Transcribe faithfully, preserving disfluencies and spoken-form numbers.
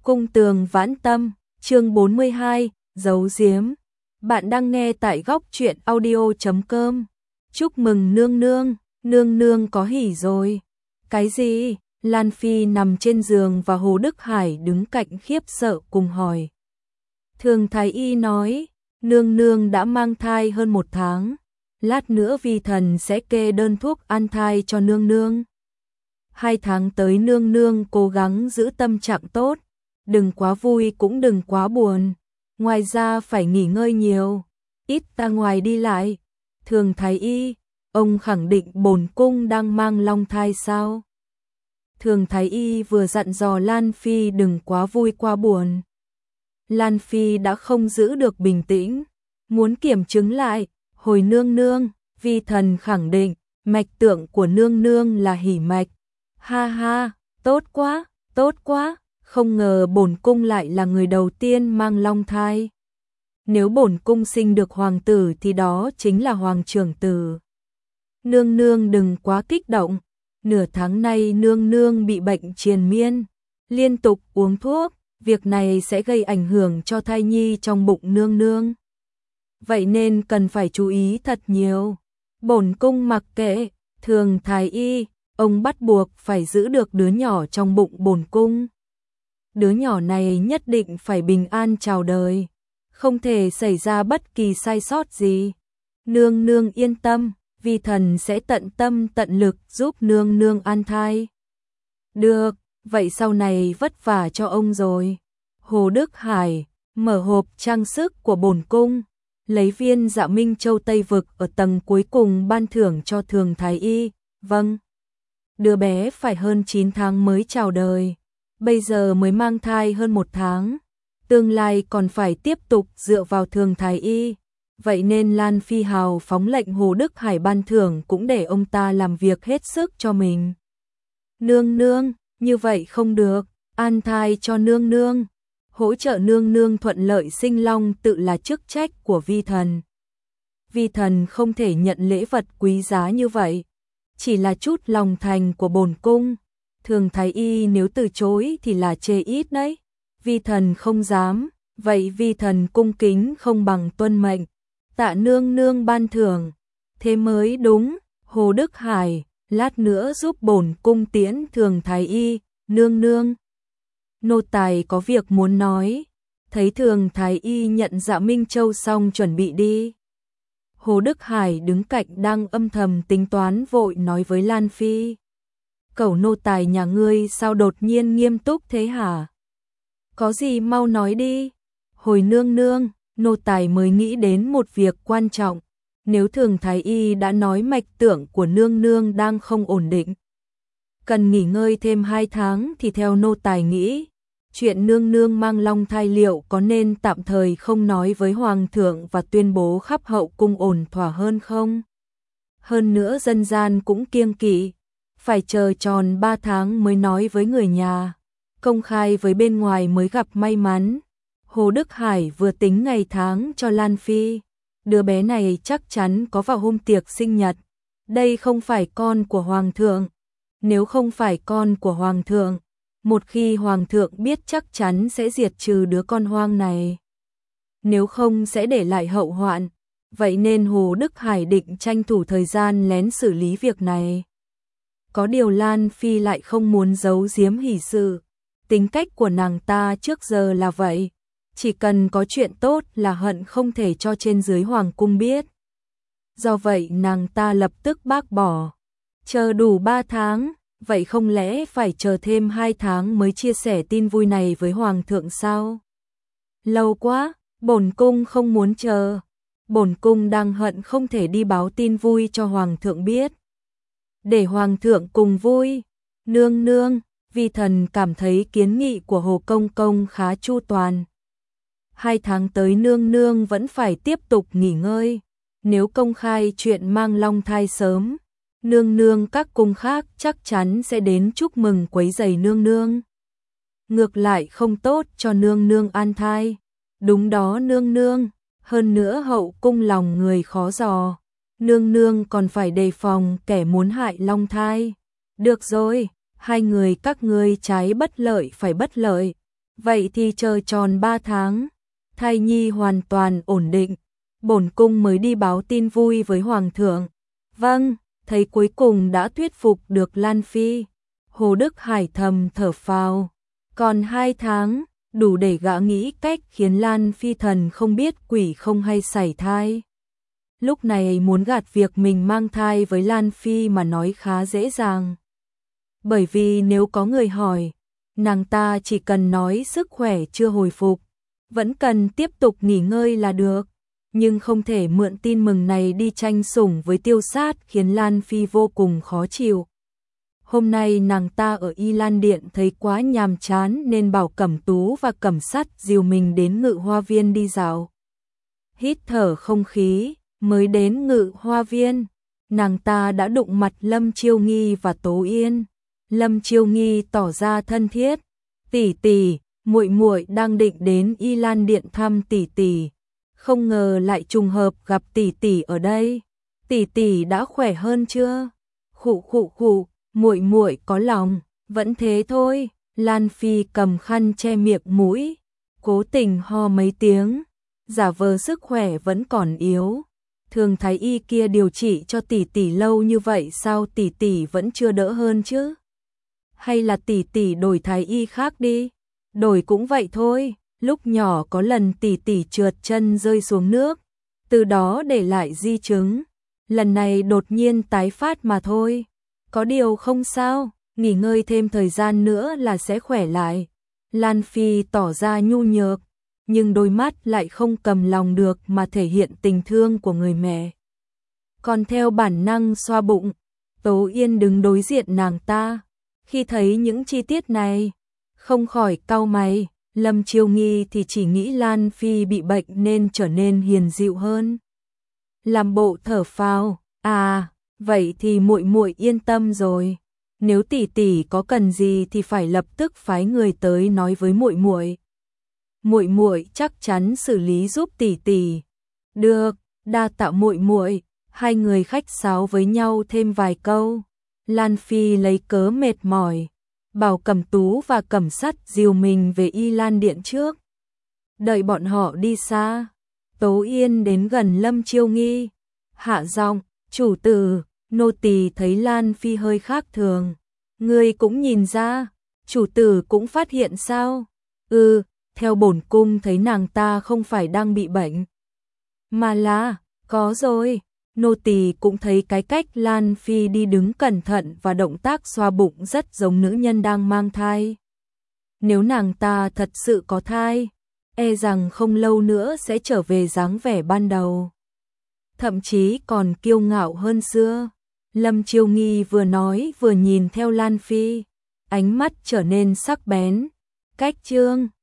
Cung tường vãn tâm, chương bốn mươi hai, giấu giếm. Bạn đang nghe tại góc truyện audio chấm com. Chúc mừng nương nương, nương nương có hỉ rồi. Cái gì? Lan Phi nằm trên giường và Hồ Đức Hải đứng cạnh khiếp sợ cùng hỏi. Thường thái y nói, nương nương đã mang thai hơn một tháng. Lát nữa vi thần sẽ kê đơn thuốc an thai cho nương nương. Hai tháng tới nương nương cố gắng giữ tâm trạng tốt. Đừng quá vui cũng đừng quá buồn. Ngoài ra phải nghỉ ngơi nhiều. Ít ra ngoài đi lại. Thường thái y, ông khẳng định bổn cung đang mang long thai sao? Thường thái y vừa dặn dò Lan Phi đừng quá vui quá buồn. Lan Phi đã không giữ được bình tĩnh. Muốn kiểm chứng lại. Hồi nương nương, vi thần khẳng định, mạch tượng của nương nương là hỉ mạch. Ha ha, tốt quá, tốt quá. Không ngờ bổn cung lại là người đầu tiên mang long thai. Nếu bổn cung sinh được hoàng tử thì đó chính là hoàng trưởng tử. Nương nương đừng quá kích động. Nửa tháng nay nương nương bị bệnh triền miên, liên tục uống thuốc, việc này sẽ gây ảnh hưởng cho thai nhi trong bụng nương nương. Vậy nên cần phải chú ý thật nhiều. Bổn cung mặc kệ, thường thái y, ông bắt buộc phải giữ được đứa nhỏ trong bụng bổn cung. Đứa nhỏ này nhất định phải bình an chào đời, không thể xảy ra bất kỳ sai sót gì. Nương nương yên tâm, vi thần sẽ tận tâm tận lực giúp nương nương an thai. Được, vậy sau này vất vả cho ông rồi. Hồ Đức Hải mở hộp trang sức của bổn cung, lấy viên Dạ Minh Châu Tây Vực ở tầng cuối cùng ban thưởng cho thường thái y. Vâng, đứa bé phải hơn chín tháng mới chào đời. Bây giờ mới mang thai hơn một tháng, tương lai còn phải tiếp tục dựa vào thường thái y. Vậy nên Lan Phi hào phóng lệnh Hồ Đức Hải ban thưởng cũng để ông ta làm việc hết sức cho mình. Nương nương, như vậy không được, an thai cho nương nương. Hỗ trợ nương nương thuận lợi sinh long tự là chức trách của vi thần. Vi thần không thể nhận lễ vật quý giá như vậy, chỉ là chút lòng thành của bổn cung. Thường thái y nếu từ chối thì là chê ít đấy. Vi thần không dám, vậy vi thần cung kính không bằng tuân mệnh. Tạ nương nương ban thưởng, thế mới đúng. Hồ Đức Hải, lát nữa giúp bổn cung tiễn thường thái y. Nương nương, nô tài có việc muốn nói. Thấy thường thái y nhận Dạ Minh Châu xong chuẩn bị đi. Hồ Đức Hải đứng cạnh đang âm thầm tính toán vội nói với Lan Phi. Cẩu nô tài nhà ngươi sao đột nhiên nghiêm túc thế hả? Có gì mau nói đi. Hồi nương nương, nô tài mới nghĩ đến một việc quan trọng. Nếu thường thái y đã nói mạch tượng của nương nương đang không ổn định, cần nghỉ ngơi thêm hai tháng thì theo nô tài nghĩ, chuyện nương nương mang long thai liệu có nên tạm thời không nói với hoàng thượng và tuyên bố khắp hậu cung ổn thỏa hơn không? Hơn nữa dân gian cũng kiêng kỵ, phải chờ tròn ba tháng mới nói với người nhà, công khai với bên ngoài mới gặp may mắn. Hồ Đức Hải vừa tính ngày tháng cho Lan Phi, đứa bé này chắc chắn có vào hôm tiệc sinh nhật. Đây không phải con của hoàng thượng. Nếu không phải con của hoàng thượng, một khi hoàng thượng biết chắc chắn sẽ diệt trừ đứa con hoang này. Nếu không sẽ để lại hậu hoạn. Vậy nên Hồ Đức Hải định tranh thủ thời gian lén xử lý việc này. Có điều Lan Phi lại không muốn giấu giếm hỷ sự. Tính cách của nàng ta trước giờ là vậy. Chỉ cần có chuyện tốt là hận không thể cho trên dưới hoàng cung biết. Do vậy nàng ta lập tức bác bỏ. Chờ đủ ba tháng, vậy không lẽ phải chờ thêm hai tháng mới chia sẻ tin vui này với hoàng thượng sao? Lâu quá, bổn cung không muốn chờ. Bổn cung đang hận không thể đi báo tin vui cho hoàng thượng biết. Để hoàng thượng cùng vui. Nương nương, vi thần cảm thấy kiến nghị của Hồ Công Công khá chu toàn. Hai tháng tới nương nương vẫn phải tiếp tục nghỉ ngơi. Nếu công khai chuyện mang long thai sớm, nương nương các cung khác chắc chắn sẽ đến chúc mừng quấy rầy nương nương. Ngược lại không tốt cho nương nương an thai. Đúng đó nương nương, hơn nữa hậu cung lòng người khó dò. Nương nương còn phải đề phòng kẻ muốn hại long thai. Được rồi, hai người các ngươi trái bất lợi phải bất lợi. Vậy thì chờ tròn ba tháng, thai nhi hoàn toàn ổn định, bổn cung mới đi báo tin vui với hoàng thượng. Vâng, thấy cuối cùng đã thuyết phục được Lan Phi. Hồ Đức Hải thầm thở phào, còn hai tháng, đủ để gã nghĩ cách khiến Lan Phi thần không biết quỷ không hay sảy thai. Lúc này muốn gạt việc mình mang thai với Lan Phi mà nói khá dễ dàng. Bởi vì nếu có người hỏi, nàng ta chỉ cần nói sức khỏe chưa hồi phục, vẫn cần tiếp tục nghỉ ngơi là được. Nhưng không thể mượn tin mừng này đi tranh sủng với Tiêu Sát, khiến Lan Phi vô cùng khó chịu. Hôm nay nàng ta ở Y Lan Điện thấy quá nhàm chán nên bảo Cẩm Tú và Cẩm Sắt dìu mình đến Ngự Hoa Viên đi dạo. Hít thở không khí, mới đến Ngự Hoa Viên, nàng ta đã đụng mặt Lâm Chiêu Nghi và Tố Yên. Lâm Chiêu Nghi tỏ ra thân thiết, "Tỷ tỷ, muội muội đang định đến Y Lan Điện thăm tỷ tỷ, không ngờ lại trùng hợp gặp tỷ tỷ ở đây. Tỷ tỷ đã khỏe hơn chưa?" "Khụ khụ khụ, muội muội có lòng, vẫn thế thôi." Lan Phi cầm khăn che miệng mũi, cố tình ho mấy tiếng, giả vờ sức khỏe vẫn còn yếu. "Thường thái y kia điều trị cho tỷ tỷ lâu như vậy sao tỷ tỷ vẫn chưa đỡ hơn chứ? Hay là tỷ tỷ đổi thái y khác đi?" "Đổi cũng vậy thôi, lúc nhỏ có lần tỷ tỷ trượt chân rơi xuống nước, từ đó để lại di chứng, lần này đột nhiên tái phát mà thôi. Có điều không sao, nghỉ ngơi thêm thời gian nữa là sẽ khỏe lại." Lan Phi tỏ ra nhu nhược, nhưng đôi mắt lại không cầm lòng được mà thể hiện tình thương của người mẹ. Còn theo bản năng xoa bụng, Tố Yên đứng đối diện nàng ta. Khi thấy những chi tiết này, không khỏi cau mày. Lâm Chiêu Nghi thì chỉ nghĩ Lan Phi bị bệnh nên trở nên hiền dịu hơn. Làm bộ thở phào, "À, vậy thì muội muội yên tâm rồi. Nếu tỷ tỷ có cần gì thì phải lập tức phái người tới nói với muội muội. Muội muội chắc chắn xử lý giúp tỷ tỷ." "Được, đa tạ muội muội." Hai người khách sáo với nhau thêm vài câu. Lan Phi lấy cớ mệt mỏi, bảo Cẩm Tú và Cẩm Sắt dìu mình về Y Lan Điện trước. Đợi bọn họ đi xa, Tố Yên đến gần Lâm Chiêu Nghi, hạ giọng, "Chủ tử, nô tỳ thấy Lan Phi hơi khác thường. Ngươi cũng nhìn ra, chủ tử cũng phát hiện sao?" "Ừ, theo bổn cung thấy nàng ta không phải đang bị bệnh, mà là, có rồi." Nô tỳ cũng thấy cái cách Lan Phi đi đứng cẩn thận và động tác xoa bụng rất giống nữ nhân đang mang thai. Nếu nàng ta thật sự có thai, e rằng không lâu nữa sẽ trở về dáng vẻ ban đầu, thậm chí còn kiêu ngạo hơn xưa. Lâm Chiêu Nghi vừa nói vừa nhìn theo Lan Phi, ánh mắt trở nên sắc bén. Cách chương